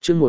chương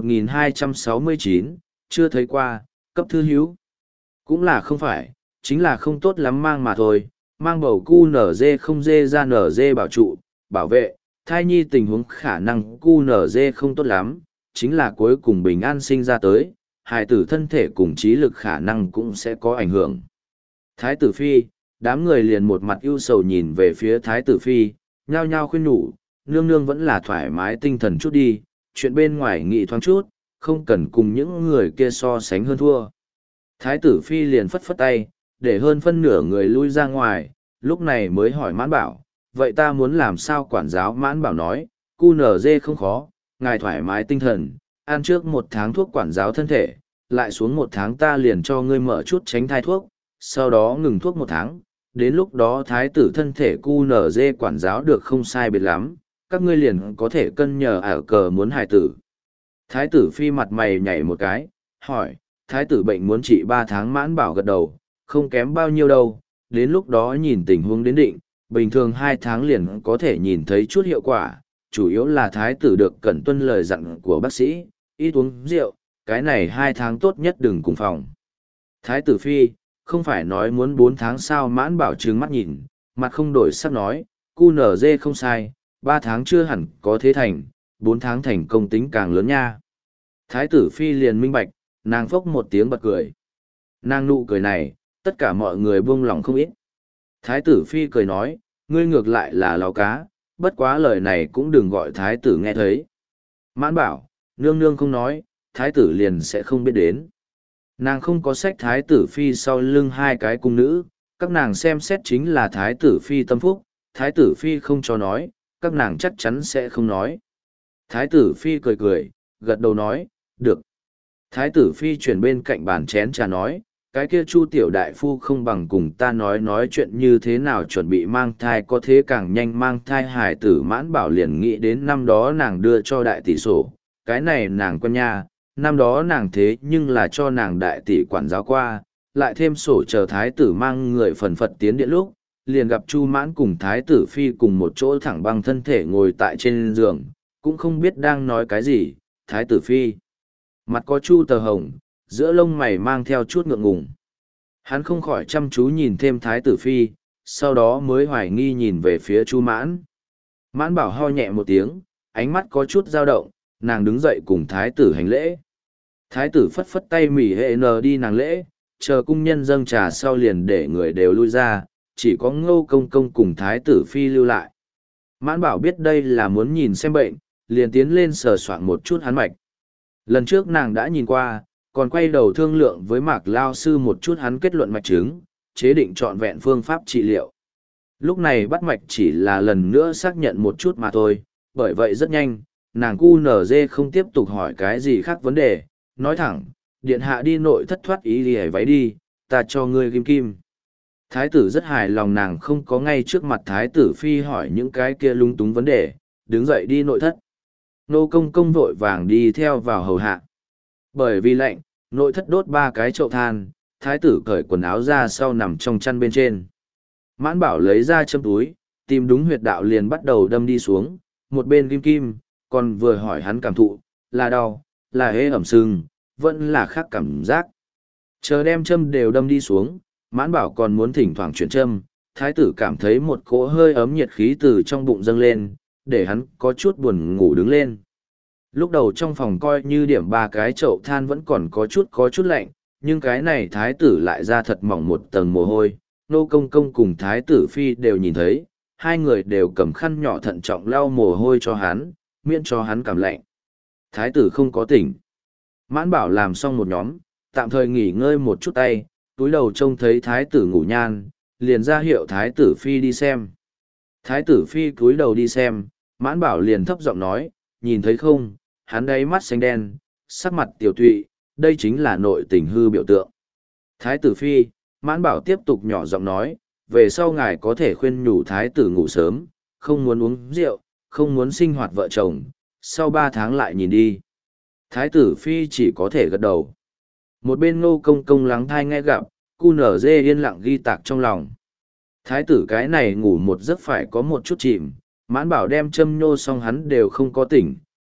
1269, chưa thấy qua, cấp thư hiếu. Cũng là không phải, chính là không tốt lắm mang mà thôi, mang bầu cu nở dê không dê ra nở dê bảo trụ, bảo vệ, thai nhi tình huống khả năng cu nở dê không tốt lắm, chính là cuối cùng bình an sinh ra tới, hài tử thân thể cùng trí lực khả năng cũng sẽ có ảnh hưởng. Thái tử phi, đám người liền một mặt ưu sầu nhìn về phía thái tử phi, nhao nhao khuyên nhủ, nương nương vẫn là thoải mái tinh thần chút đi, chuyện bên ngoài nghị thoáng chút, không cần cùng những người kia so sánh hơn thua. Thái tử phi liền phất phất tay, để hơn phân nửa người lui ra ngoài, lúc này mới hỏi Mãn Bảo, vậy ta muốn làm sao quản giáo? Mãn Bảo nói, cu nở dê không khó, ngài thoải mái tinh thần, ăn trước 1 tháng thuốc quản giáo thân thể, lại xuống 1 tháng ta liền cho ngươi mở chút tránh thai thuốc, sau đó ngừng thuốc 1 tháng, đến lúc đó thái tử thân thể cu nở dê quản giáo được không sai biệt lắm, các ngươi liền có thể cân nhờ ảo cờ muốn hài tử. Thái tử phi mặt mày nhảy một cái, hỏi, thái tử bệnh muốn trị 3 tháng? Mãn Bảo gật đầu, không kém bao nhiêu đâu, đến lúc đó nhìn tình huống đến định, bình thường 2 tháng liền có thể nhìn thấy chút hiệu quả, chủ yếu là thái tử được cẩn tuân lời dặn của bác sĩ, ít uống rượu, cái này 2 tháng tốt nhất đừng cùng phòng. Thái tử phi, không phải nói muốn 4 tháng sao? Mãn Bảo trừng mắt nhìn, mặt không đổi sắc nói, cu nở dê không sai, 3 tháng chưa hẳn có thế thành, 4 tháng thành công tính càng lớn nha. Thái tử phi liền minh bạch, nàng phốc một tiếng bật cười. Nàng nụ cười này, tất cả mọi người buông lòng không ít. Thái tử phi cười nói, ngươi ngược lại là láo cá, bất quá lời này cũng đừng gọi thái tử nghe thấy. Mãn Bảo, nương nương không nói, thái tử liền sẽ không biết đến. Nàng không có sách thái tử phi sau lưng 2 cái cung nữ, các nàng xem xét chính là thái tử phi tâm phúc, thái tử phi không cho nói, các nàng chắc chắn sẽ không nói. Thái tử phi cười cười, gật đầu nói, được. Thái tử phi chuyển bên cạnh bàn chén trà nói, cái kia Chu tiểu đại phu không bằng cùng ta nói chuyện như thế nào chuẩn bị mang thai có thế càng nhanh mang thai hài tử. Mãn Bảo liền nghĩ đến năm đó nàng đưa cho đại tỷ sổ, cái này nàng quen nha, năm đó nàng thế nhưng là cho nàng đại tỷ quản giáo qua, lại thêm sổ chờ thái tử mang người phần phật tiến điện lúc, liền gặp Chu Mãn cùng thái tử phi cùng một chỗ thẳng băng thân thể ngồi tại trên giường, cũng không biết đang nói cái gì. Thái tử phi mặt có chu tờ hồng, giữa lông mày mang theo chút ngượng ngùng. Hắn không khỏi chăm chú nhìn thêm thái tử phi, sau đó mới hoài nghi nhìn về phía Chu Mãn. Mãn Bảo ho nhẹ một tiếng, ánh mắt có chút dao động, nàng đứng dậy cùng thái tử hành lễ. Thái tử phất phất tay mỉ hệ nờ đi nàng lễ, chờ cung nhân dâng trà sau liền để người đều lui ra, chỉ có Ngô Công Công cùng thái tử phi lưu lại. Mãn Bảo biết đây là muốn nhìn xem bệnh, liền tiến lên sờ soạn một chút hắn mạch. Lần trước nàng đã nhìn qua, còn quay đầu thương lượng với Mạc Lao sư một chút hắn kết luận mạch chứng, chế định trọn vẹn phương pháp trị liệu. Lúc này bắt mạch chỉ là lần nữa xác nhận một chút mà thôi, bởi vậy rất nhanh, nàng cu nở dê không tiếp tục hỏi cái gì khác vấn đề, nói thẳng, điện hạ đi nội thất thoát ý đi váy đi, ta cho ngươi kim kim. Thái tử rất hài lòng nàng không có ngay trước mặt thái tử phi hỏi những cái kia lung túng vấn đề, đứng dậy đi nội thất. Nô Công Công vội vàng đi theo vào hầu hạ. Bởi vì lạnh, nội thất đốt 3 cái chậu than, thái tử cởi quần áo ra sau nằm trong chăn bên trên. Mãn Bảo lấy ra châm túi, tìm đúng huyệt đạo liền bắt đầu đâm đi xuống, một bên kim kim, còn vừa hỏi hắn cảm thụ, là đau, là hế ẩm sưng, vẫn là khác cảm giác. Chờ đem châm đều đâm đi xuống, Mãn Bảo còn muốn thỉnh thoảng chuyển châm, thái tử cảm thấy một cỗ hơi ấm nhiệt khí từ trong bụng dâng lên, để hắn có chút buồn ngủ đứng lên. Lúc đầu trong phòng coi như điểm 3 cái chậu than vẫn còn có chút lạnh, nhưng cái này thái tử lại ra thật mỏng một tầng mồ hôi. Nô Công Công cùng thái tử phi đều nhìn thấy, 2 người đều cầm khăn nhỏ thận trọng lau mồ hôi cho hắn, miễn cho hắn cảm lạnh. Thái tử không có tỉnh. Mãn Bảo làm xong một nhóm, tạm thời nghỉ ngơi một chút tay, túi đầu trông thấy thái tử ngủ nhan, liền ra hiệu thái tử phi đi xem. Thái tử phi cúi đầu đi xem, Mãn Bảo liền thấp giọng nói, nhìn thấy không, hắn đáy mắt xanh đen, sắc mặt tiểu tụy, đây chính là nội tình hư biểu tượng. Thái tử phi, Mãn Bảo tiếp tục nhỏ giọng nói, về sau ngài có thể khuyên nhủ thái tử ngủ sớm, không muốn uống rượu, không muốn sinh hoạt vợ chồng, sau 3 tháng lại nhìn đi. Thái tử phi chỉ có thể gật đầu. Một bên Ngô Công Công lắng thai nghe gặp, cu nở dê yên lặng ghi tạc trong lòng. Thái tử cái này ngủ một giấc phải có một chút chìm, Mãn Bảo đem châm nhô xong hắn đều không có tỉnh,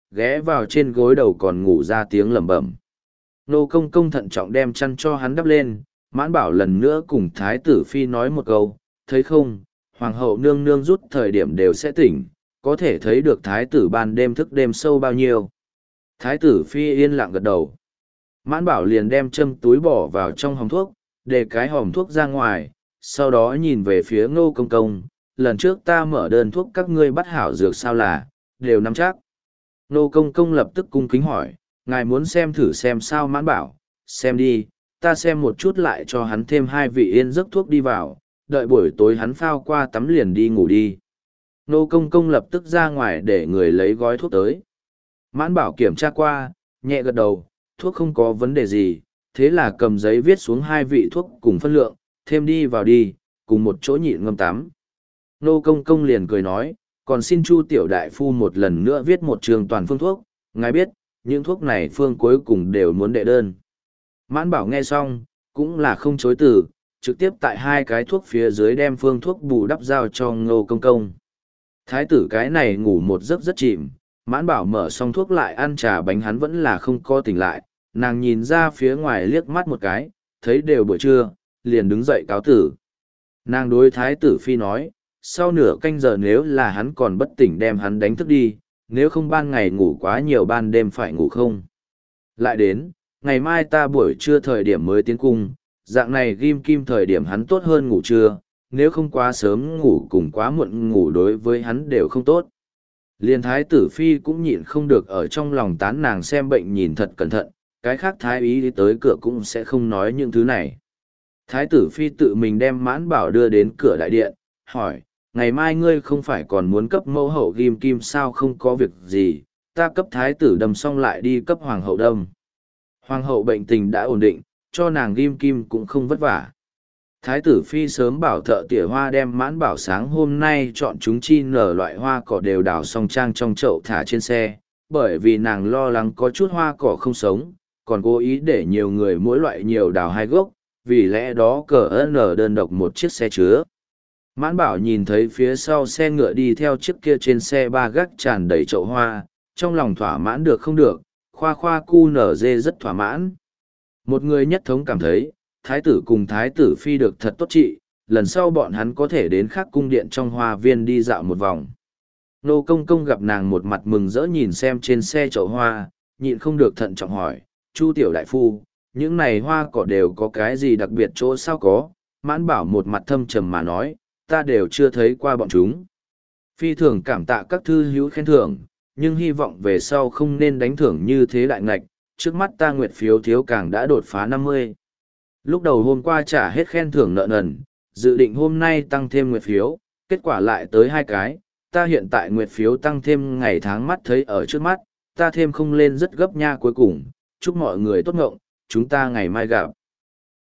ghé vào trên gối đầu còn ngủ ra tiếng lẩm bẩm. Nô công công thận trọng đem chăn cho hắn đắp lên, Mãn Bảo lần nữa cùng Thái tử Phi nói một câu, thấy không, Hoàng hậu nương nương rút thời điểm đều sẽ tỉnh, có thể thấy được Thái tử ban đêm thức đêm sâu bao nhiêu. Thái tử Phi yên lặng gật đầu. Mãn Bảo liền đem châm túi bỏ vào trong hòm thuốc, để cái hòm thuốc ra ngoài, sau đó nhìn về phía Ngô công công, lần trước ta mở đơn thuốc các ngươi bắt hảo dược sao là, đều nắm chắc. Ngô công công lập tức cung kính hỏi, ngài muốn xem thử xem sao? Mãn Bảo, xem đi, ta xem một chút lại cho hắn thêm 2 vị yên giấc thuốc đi vào, đợi buổi tối hắn phao qua tắm liền đi ngủ đi. Ngô công công lập tức ra ngoài để người lấy gói thuốc tới. Mãn Bảo kiểm tra qua, nhẹ gật đầu, thuốc không có vấn đề gì, thế là cầm giấy viết xuống 2 vị thuốc cùng phân lượng, thêm đi vào đi, cùng một chỗ nhịn ngâm tắm. Nô công công liền cười nói, còn xin Chu tiểu đại phu một lần nữa viết một trường toàn phương thuốc, ngài biết, những thuốc này phương cuối cùng đều muốn đệ đơn. Mãn Bảo nghe xong, cũng là không chối từ, trực tiếp tại 2 cái thuốc phía dưới đem phương thuốc bù đắp giao cho Ngô công công. Thái tử cái này ngủ một giấc rất chìm, Mãn Bảo mở xong thuốc lại ăn trà bánh hắn vẫn là không co tỉnh lại, nàng nhìn ra phía ngoài liếc mắt một cái, thấy đều buổi trưa, liền đứng dậy cáo tử. Nàng đối Thái tử Phi nói, sau nửa canh giờ nếu là hắn còn bất tỉnh đem hắn đánh thức đi, nếu không ban ngày ngủ quá nhiều ban đêm phải ngủ không. Lại đến, ngày mai ta buổi trưa thời điểm mới tiến cung, dạng này ghim kim thời điểm hắn tốt hơn ngủ trưa, nếu không quá sớm ngủ cùng quá muộn ngủ đối với hắn đều không tốt. Liên Thái tử Phi cũng nhịn không được ở trong lòng tán nàng xem bệnh nhìn thật cẩn thận, cái khác Thái ý đi tới cửa cũng sẽ không nói những thứ này. Thái tử Phi tự mình đem Mãn Bảo đưa đến cửa đại điện, hỏi, ngày mai ngươi không phải còn muốn cấp mẫu hậu ghim kim sao? Không có việc gì, ta cấp Thái tử đâm xong lại đi cấp Hoàng hậu đâm. Hoàng hậu bệnh tình đã ổn định, cho nàng ghim kim cũng không vất vả. Thái tử Phi sớm bảo thợ tỉa hoa đem Mãn Bảo sáng hôm nay chọn chúng chi nở loại hoa cỏ đều đào xong trang trong chậu thả trên xe, bởi vì nàng lo lắng có chút hoa cỏ không sống, còn cố ý để nhiều người mỗi loại nhiều đào 2 gốc, vì lẽ đó cờ nở đơn độc một chiếc xe chứa. Mãn Bảo nhìn thấy phía sau xe ngựa đi theo chiếc kia trên xe 3 gác tràn đầy chậu hoa, trong lòng thỏa mãn được không được, khoa khoa cu nở dê rất thỏa mãn. Một người nhất thống cảm thấy, Thái tử cùng Thái tử Phi được thật tốt trị, lần sau bọn hắn có thể đến khác cung điện trong hoa viên đi dạo một vòng. Nô công công gặp nàng một mặt mừng rỡ nhìn xem trên xe chậu hoa, nhịn không được thận trọng hỏi, Chu tiểu đại phu, những này hoa cỏ đều có cái gì đặc biệt chỗ sao có? Mãn Bảo một mặt thâm trầm mà nói, ta đều chưa thấy qua bọn chúng. Phi thường cảm tạ các thư hữu khen thưởng, nhưng hy vọng về sau không nên đánh thưởng như thế đại ngạch, trước mắt ta nguyệt phiếu thiếu càng đã đột phá 50. Lúc đầu hôm qua trả hết khen thưởng nợ nần, dự định hôm nay tăng thêm nguyệt phiếu, kết quả lại tới 2 cái, ta hiện tại nguyệt phiếu tăng thêm ngày tháng mắt thấy ở trước mắt, ta thêm không lên rất gấp nha. Cuối cùng, chúc mọi người tốt ngộng, chúng ta ngày mai gặp.